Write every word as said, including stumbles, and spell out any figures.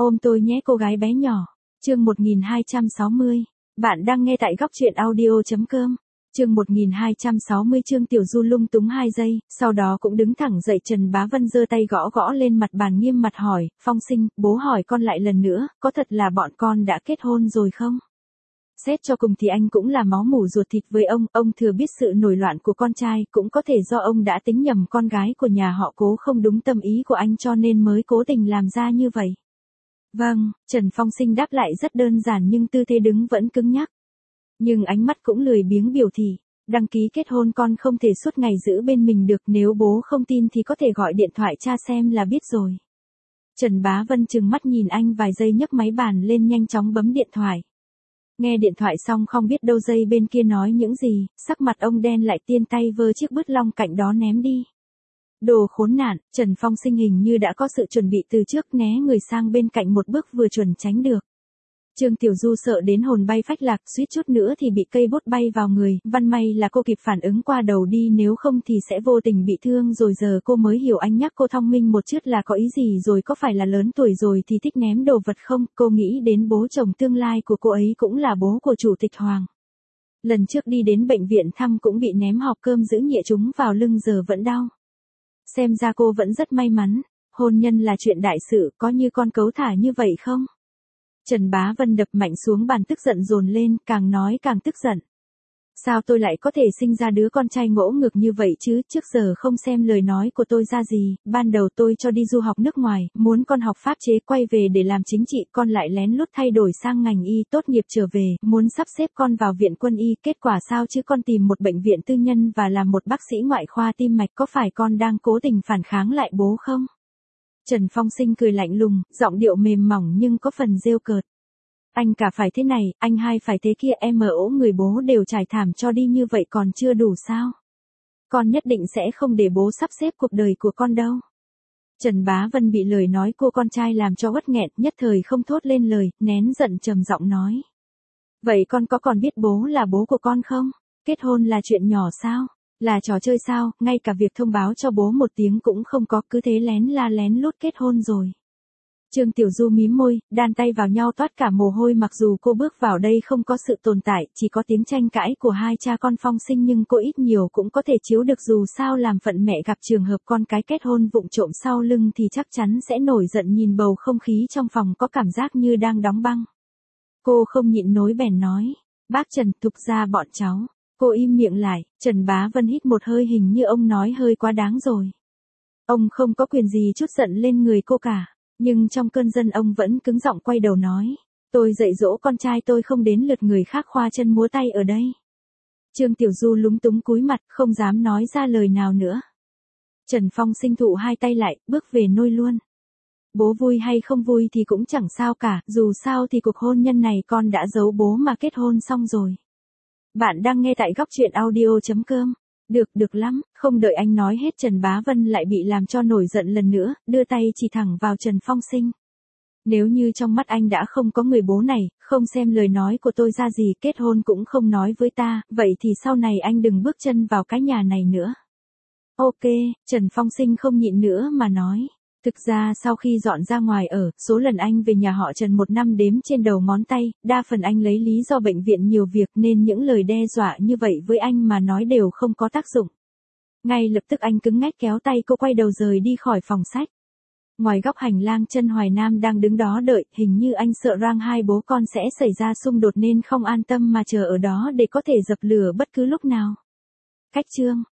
Ôm tôi nhé cô gái bé nhỏ. Chương một nghìn hai trăm sáu mươi. Bạn đang nghe tại góc truyện audio.com. Chương một nghìn hai trăm sáu mươi. Trương Tiểu Du lung túng hai giây, sau đó cũng đứng thẳng dậy. Trần Bá Vân giơ tay gõ gõ lên mặt bàn nghiêm mặt hỏi, Phong Sinh, bố hỏi con lại lần nữa, có thật là bọn con đã kết hôn rồi không? Xét cho cùng thì anh cũng là máu mủ ruột thịt với ông, ông thừa biết sự nổi loạn của con trai, cũng có thể do ông đã tính nhầm con gái của nhà họ Cố không đúng tâm ý của anh cho nên mới cố tình làm ra như vậy. Vâng, Trần Phong Sinh đáp lại rất đơn giản nhưng tư thế đứng vẫn cứng nhắc. Nhưng ánh mắt cũng lười biếng biểu thị, đăng ký kết hôn con không thể suốt ngày giữ bên mình được, nếu bố không tin thì có thể gọi điện thoại tra xem là biết rồi. Trần Bá Vân trừng mắt nhìn anh vài giây nhấc máy bàn lên nhanh chóng bấm điện thoại. Nghe điện thoại xong không biết đâu dây bên kia nói những gì, sắc mặt ông đen lại tiên tay vơ chiếc bứt long cạnh đó ném đi. Đồ khốn nạn, Trần Phong Sinh hình như đã có sự chuẩn bị từ trước, né người sang bên cạnh một bước vừa chuẩn tránh được. Trương Tiểu Du sợ đến hồn bay phách lạc, suýt chút nữa thì bị cây bút bay vào người, văn may là cô kịp phản ứng qua đầu đi, nếu không thì sẽ vô tình bị thương rồi. Giờ cô mới hiểu anh nhắc cô thông minh một chút là có ý gì rồi, có phải là lớn tuổi rồi thì thích ném đồ vật không? Cô nghĩ đến bố chồng tương lai của cô ấy cũng là bố của Chủ tịch Hoàng. Lần trước đi đến bệnh viện thăm cũng bị ném hộp cơm giữ nhựa trúng vào lưng giờ vẫn đau. Xem ra cô vẫn rất may mắn, hôn nhân là chuyện đại sự, có như con cấu thả như vậy không? Trần Bá Vân đập mạnh xuống bàn tức giận dồn lên, càng nói càng tức giận. Sao tôi lại có thể sinh ra đứa con trai ngỗ ngược như vậy chứ, trước giờ không xem lời nói của tôi ra gì, ban đầu tôi cho đi du học nước ngoài, muốn con học pháp chế quay về để làm chính trị, con lại lén lút thay đổi sang ngành y, tốt nghiệp trở về, muốn sắp xếp con vào viện quân y, kết quả sao chứ, con tìm một bệnh viện tư nhân và làm một bác sĩ ngoại khoa tim mạch, có phải con đang cố tình phản kháng lại bố không? Trần Phong Sinh cười lạnh lùng, giọng điệu mềm mỏng nhưng có phần rêu cợt. Anh cả phải thế này, anh hai phải thế kia, em ở ổ người bố đều trải thảm cho đi như vậy còn chưa đủ sao? Con nhất định sẽ không để bố sắp xếp cuộc đời của con đâu. Trần Bá Vân bị lời nói cô con trai làm cho uất nghẹn, nhất thời không thốt lên lời, nén giận trầm giọng nói. Vậy con có còn biết bố là bố của con không? Kết hôn là chuyện nhỏ sao? Là trò chơi sao, ngay cả việc thông báo cho bố một tiếng cũng không có, cứ thế lén la lén lút kết hôn rồi. Trương Tiểu Du mím môi, đan tay vào nhau toát cả mồ hôi, mặc dù cô bước vào đây không có sự tồn tại, chỉ có tiếng tranh cãi của hai cha con Phong Sinh, nhưng cô ít nhiều cũng có thể chiếu được, dù sao làm phận mẹ gặp trường hợp con cái kết hôn vụng trộm sau lưng thì chắc chắn sẽ nổi giận. Nhìn bầu không khí trong phòng có cảm giác như đang đóng băng. Cô không nhịn nổi bèn nói, bác Trần, thực ra bọn cháu. Cô im miệng lại, Trần Bá Vân hít một hơi, hình như ông nói hơi quá đáng rồi. Ông không có quyền gì trút giận lên người cô cả, nhưng trong cơn giận ông vẫn cứng giọng quay đầu nói, tôi dạy dỗ con trai tôi, không đến lượt người khác khoa chân múa tay ở đây. Trương Tiểu Du lúng túng cúi mặt, không dám nói ra lời nào nữa. Trần Phong Sinh thụ hai tay lại, bước về nôi luôn. Bố vui hay không vui thì cũng chẳng sao cả, dù sao thì cuộc hôn nhân này con đã giấu bố mà kết hôn xong rồi. Bạn đang nghe tại góc truyện audio.com. Được, được lắm, không đợi anh nói hết Trần Bá Vân lại bị làm cho nổi giận lần nữa, đưa tay chỉ thẳng vào Trần Phong Sinh. Nếu như trong mắt anh đã không có người bố này, không xem lời nói của tôi ra gì, kết hôn cũng không nói với ta, vậy thì sau này anh đừng bước chân vào cái nhà này nữa. Ok, Trần Phong Sinh không nhịn nữa mà nói. Thực ra sau khi dọn ra ngoài ở, số lần anh về nhà họ Trần một năm đếm trên đầu ngón tay, đa phần anh lấy lý do bệnh viện nhiều việc nên những lời đe dọa như vậy với anh mà nói đều không có tác dụng. Ngay lập tức anh cứng ngắc kéo tay cô quay đầu rời đi khỏi phòng sách. Ngoài góc hành lang, Trân Hoài Nam đang đứng đó đợi, hình như anh sợ rằng hai bố con sẽ xảy ra xung đột nên không an tâm mà chờ ở đó để có thể dập lửa bất cứ lúc nào. Cách chương